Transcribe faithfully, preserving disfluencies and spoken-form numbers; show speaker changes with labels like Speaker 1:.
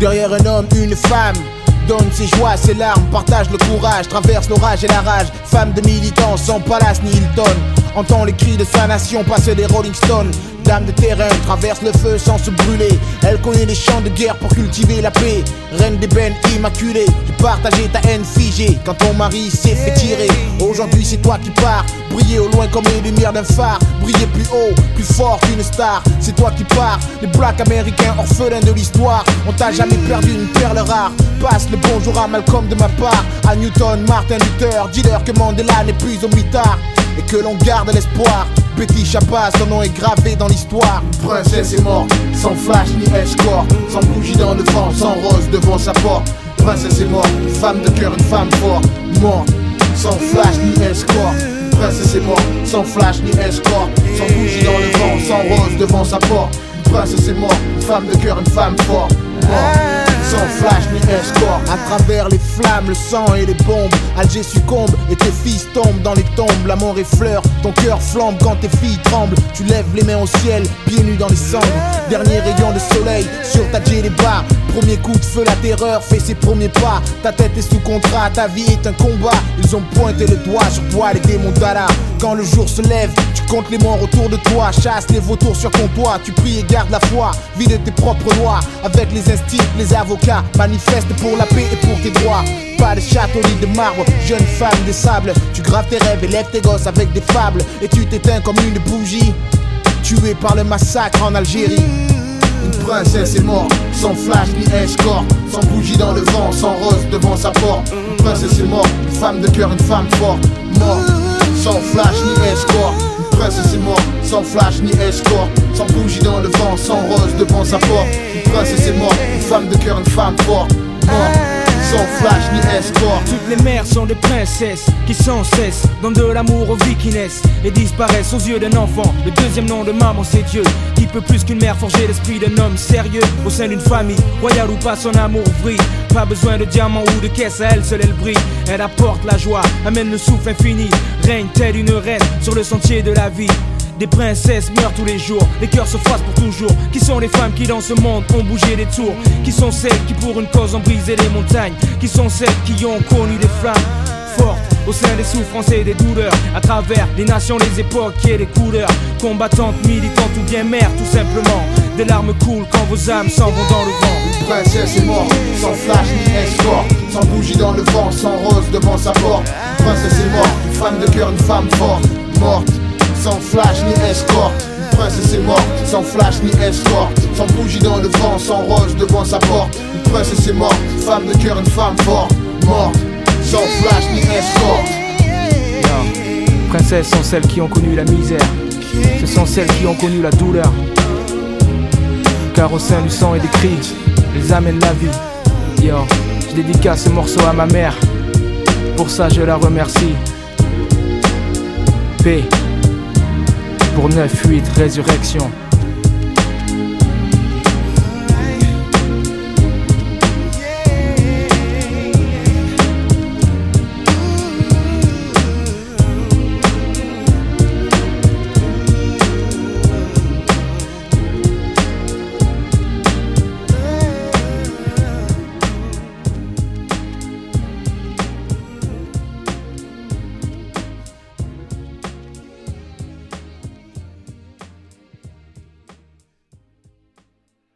Speaker 1: Derrière un homme, une femme donne ses joies, ses larmes, partage le courage, traverse l'orage et la rage. Femme de militants sans palace ni Hilton, entend les cris de sa nation passer des Rolling Stones. Dame de terrain, traverse le feu sans se brûler. Elle connaît les champs de guerre pour cultiver la paix. Reine d'ébène immaculée, tu partageais ta haine figée quand ton mari s'est fait tirer. Aujourd'hui c'est toi qui pars, briller au loin comme les lumières d'un phare. Briller plus haut, plus fort qu'une star. C'est toi qui pars, les blacks américains orphelins de l'histoire. On t'a jamais perdu une perle rare. Passe le bonjour à Malcolm de ma part, à Newton, Martin Luther. Dis-leur que Mandela n'est plus au mitard et que l'on garde l'espoir. Betty Chapa, son nom est gravé dans l'histoire. Une princesse est morte, sans flash ni escorte, sans bougie dans le vent, sans rose devant sa porte. Une princesse est morte, une femme de cœur, une femme forte. Morte, sans flash ni escorte. Une princesse est morte, sans flash ni escorte, sans bougie dans le vent, sans rose devant sa porte. Une princesse est morte, une femme de cœur, une femme forte. Morte, sans flash ni escorte. À travers les flammes, le sang et les bombes, Alger succombe et tes fils tombent dans les tombes. La mort effleure, ton cœur flambe quand tes filles tremblent. Tu lèves les mains au ciel, pieds nus dans les cendres. Dernier rayon de soleil sur ta djellaba. Premier coup de feu, la terreur fait ses premiers pas. Ta tête est sous contrat, ta vie est un combat. Ils ont pointé le doigt sur toi, les démons d'Allah. Quand le jour se lève, tu comptes les morts autour de toi. Chasse les vautours sur ton toit, tu pries et gardes la foi. Vis de tes propres lois, avec les instincts, les avocats. Manifeste pour la paix et pour tes droits. Pas de château ni de marbre, jeune femme des sables. Tu graves tes rêves, élèves tes gosses avec des fables. Et tu t'éteins comme une bougie, tué par le massacre en Algérie. Une princesse est morte, sans flash ni escorte, sans bougie dans le vent, sans rose devant sa porte. Une princesse est morte, une femme de cœur, une femme forte. Morte, sans flash ni escorte. Une princesse est morte, sans flash ni escorte, sans bougie dans le vent, sans rose devant sa porte. Une princesse est morte, une femme de cœur, une femme forte. Morte, sans flash ni escorte.
Speaker 2: Toutes les mères sont des princesses qui sans cesse donnent de l'amour aux vies qui naissent et disparaissent aux yeux d'un enfant. Le deuxième nom de maman c'est Dieu, qui peut plus qu'une mère forger l'esprit d'un homme sérieux. Au sein d'une famille, royale ou pas, son amour brille. Pas besoin de diamants ou de caisse, à elle seule elle brille. Elle apporte la joie, amène le souffle infini. Règne telle une reine sur le sentier de la vie. Des princesses meurent tous les jours, les cœurs se froissent pour toujours. Qui sont les femmes qui dans ce monde ont bougé des tours? Qui sont celles qui pour une cause ont brisé les montagnes? Qui sont celles qui ont connu des flammes fortes au sein des souffrances et des douleurs? À travers les nations, les époques et les couleurs. Combattantes, militantes ou bien mères tout simplement. Des larmes coulent quand vos âmes s'en vont dans le vent.
Speaker 1: Une princesse est morte, sans flash ni escorte, sans bougie dans le vent, sans rose devant sa porte. Une princesse est morte, une femme de cœur, une femme forte. Morte, sans flash ni escorte. Une princesse est morte, sans flash ni escorte, sans bougie dans le vent, sans rose devant sa porte. Une princesse est morte, une femme de cœur, une femme forte. Morte, sans flash ni escorte.
Speaker 2: Yo. Princesses sont celles qui ont connu la misère, ce sont celles qui ont connu la douleur. Car au sein du sang et des cris, elles amènent la vie. Yo, je dédicace ce morceau à ma mère, pour ça je la remercie. Paix pour neuf huit Résurrection.